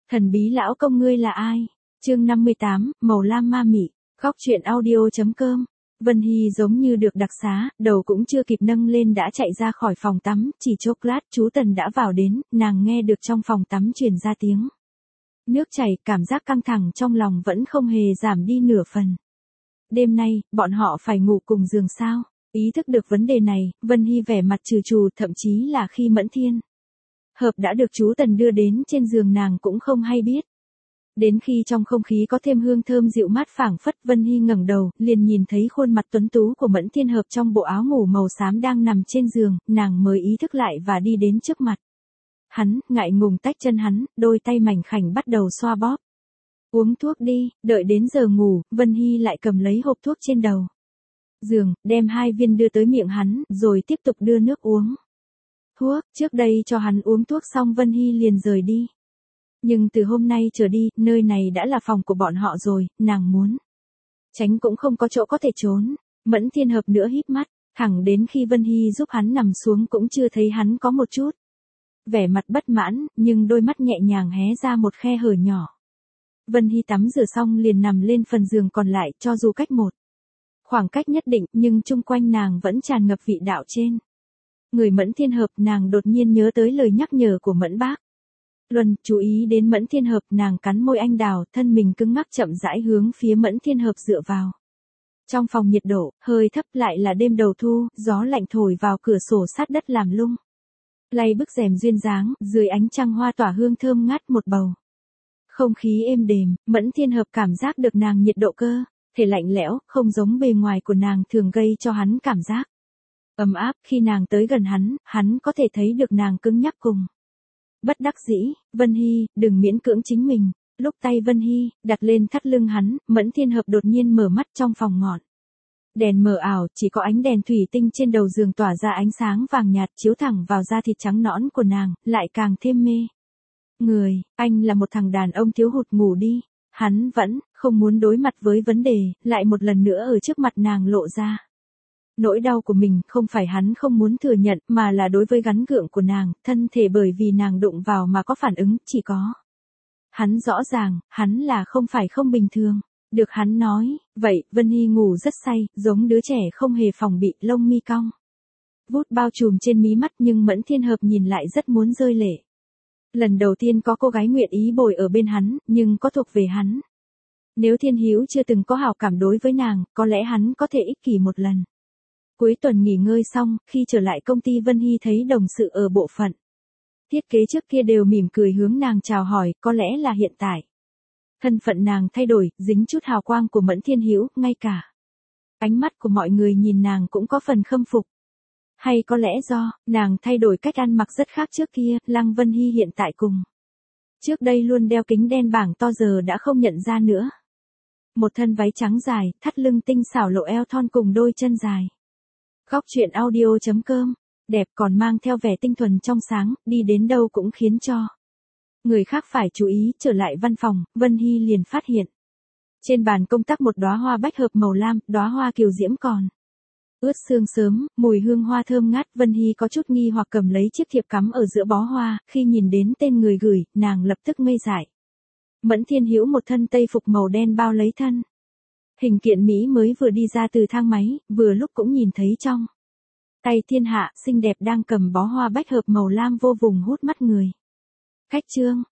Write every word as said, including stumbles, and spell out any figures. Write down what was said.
Thần bí lão công ngươi là ai? Chương năm mươi tám, Màu lam ma mị. Khóc chuyện audio.com. Vân Hy giống như được đặc xá, đầu cũng chưa kịp nâng lên đã chạy ra khỏi phòng tắm, chỉ chốc lát chú Tần đã vào đến, nàng nghe được trong phòng tắm truyền ra tiếng nước chảy, cảm giác căng thẳng trong lòng vẫn không hề giảm đi nửa phần. Đêm nay, bọn họ phải ngủ cùng giường sao? Ý thức được vấn đề này, Vân Hy vẻ mặt trừ trù, thậm chí là khi Mẫn Thiên Hợp đã được chú Tần đưa đến trên giường nàng cũng không hay biết. Đến khi trong không khí có thêm hương thơm dịu mát phảng phất, Vân Hy ngẩng đầu, liền nhìn thấy khuôn mặt tuấn tú của Mẫn Thiên Hợp trong bộ áo ngủ màu xám đang nằm trên giường, nàng mới ý thức lại và đi đến trước mặt hắn, ngại ngùng tách chân hắn, đôi tay mảnh khảnh bắt đầu xoa bóp. Uống thuốc đi, đợi đến giờ ngủ, Vân Hy lại cầm lấy hộp thuốc trên đầu giường, đem hai viên đưa tới miệng hắn, rồi tiếp tục đưa nước uống. Thuốc, trước đây cho hắn uống thuốc xong Vân Hy liền rời đi. Nhưng từ hôm nay trở đi, nơi này đã là phòng của bọn họ rồi, nàng muốn tránh cũng không có chỗ có thể trốn. Mẫn Thiên Hợp nữa híp mắt, thẳng đến khi Vân Hy giúp hắn nằm xuống cũng chưa thấy hắn có một chút vẻ mặt bất mãn, nhưng đôi mắt nhẹ nhàng hé ra một khe hở nhỏ. Vân Hy tắm rửa xong liền nằm lên phần giường còn lại, cho dù cách một khoảng cách nhất định, nhưng chung quanh nàng vẫn tràn ngập vị đạo trên người Mẫn Thiên Hợp. Nàng đột nhiên nhớ tới lời nhắc nhở của Mẫn Bác Luân, chú ý đến Mẫn Thiên Hợp, nàng cắn môi anh đào, thân mình cứng ngắc chậm rãi hướng phía Mẫn Thiên Hợp dựa vào. Trong phòng nhiệt độ hơi thấp, lại là đêm đầu thu, gió lạnh thổi vào cửa sổ sát đất làm lung lay bức rèm duyên dáng, dưới ánh trăng hoa tỏa hương thơm ngát một bầu không khí êm đềm. Mẫn Thiên Hợp cảm giác được nàng nhiệt độ cơ thể lạnh lẽo, không giống bề ngoài của nàng thường gây cho hắn cảm giác ấm áp. Khi nàng tới gần hắn, hắn có thể thấy được nàng cứng nhắc cùng bất đắc dĩ. Vân Hy, đừng miễn cưỡng chính mình. Lúc tay Vân Hy đặt lên thắt lưng hắn, Mẫn Thiên Hợp đột nhiên mở mắt. Trong phòng ngọn đèn mờ ảo, chỉ có ánh đèn thủy tinh trên đầu giường tỏa ra ánh sáng vàng nhạt, chiếu thẳng vào da thịt trắng nõn của nàng, lại càng thêm mê người. Anh là một thằng đàn ông thiếu hụt, ngủ đi. Hắn vẫn không muốn đối mặt với vấn đề, lại một lần nữa ở trước mặt nàng lộ ra nỗi đau của mình. Không phải hắn không muốn thừa nhận, mà là đối với gắn gượng của nàng, thân thể bởi vì nàng đụng vào mà có phản ứng, chỉ có hắn rõ ràng, hắn là không phải không bình thường. Được hắn nói, vậy, Vân Hy ngủ rất say, giống đứa trẻ không hề phòng bị, lông mi cong vút bao trùm trên mí mắt, nhưng Mẫn Thiên Hợp nhìn lại rất muốn rơi lệ. Lần đầu tiên có cô gái nguyện ý bồi ở bên hắn, nhưng có thuộc về hắn. Nếu Thiên Hữu chưa từng có hảo cảm đối với nàng, có lẽ hắn có thể ích kỷ một lần. Cuối tuần nghỉ ngơi xong, khi trở lại công ty Vân Hy thấy đồng sự ở bộ phận thiết kế trước kia đều mỉm cười hướng nàng chào hỏi, có lẽ là hiện tại thân phận nàng thay đổi, dính chút hào quang của Mẫn Thiên Hữu, ngay cả ánh mắt của mọi người nhìn nàng cũng có phần khâm phục. Hay có lẽ do nàng thay đổi cách ăn mặc rất khác trước kia, Lăng Vân Hy hiện tại cùng trước đây luôn đeo kính đen bảng to giờ đã không nhận ra nữa. Một thân váy trắng dài, thắt lưng tinh xảo lộ eo thon cùng đôi chân dài. Khóc chuyện audio.com. Đẹp còn mang theo vẻ tinh thuần trong sáng, đi đến đâu cũng khiến cho người khác phải chú ý. Trở lại văn phòng, Vân Hy liền phát hiện trên bàn công tác một đóa hoa bách hợp màu lam, đóa hoa kiều diễm còn ướt sương sớm, mùi hương hoa thơm ngát. Vân Hy có chút nghi hoặc cầm lấy chiếc thiệp cắm ở giữa bó hoa, khi nhìn đến tên người gửi, nàng lập tức ngây dại. Mẫn Thiên Hữu một thân tây phục màu đen bao lấy thân hình kiện mỹ mới vừa đi ra từ thang máy, vừa lúc cũng nhìn thấy trong tay thiên hạ xinh đẹp đang cầm bó hoa bách hợp màu lam vô vùng hút mắt người. Khách trương,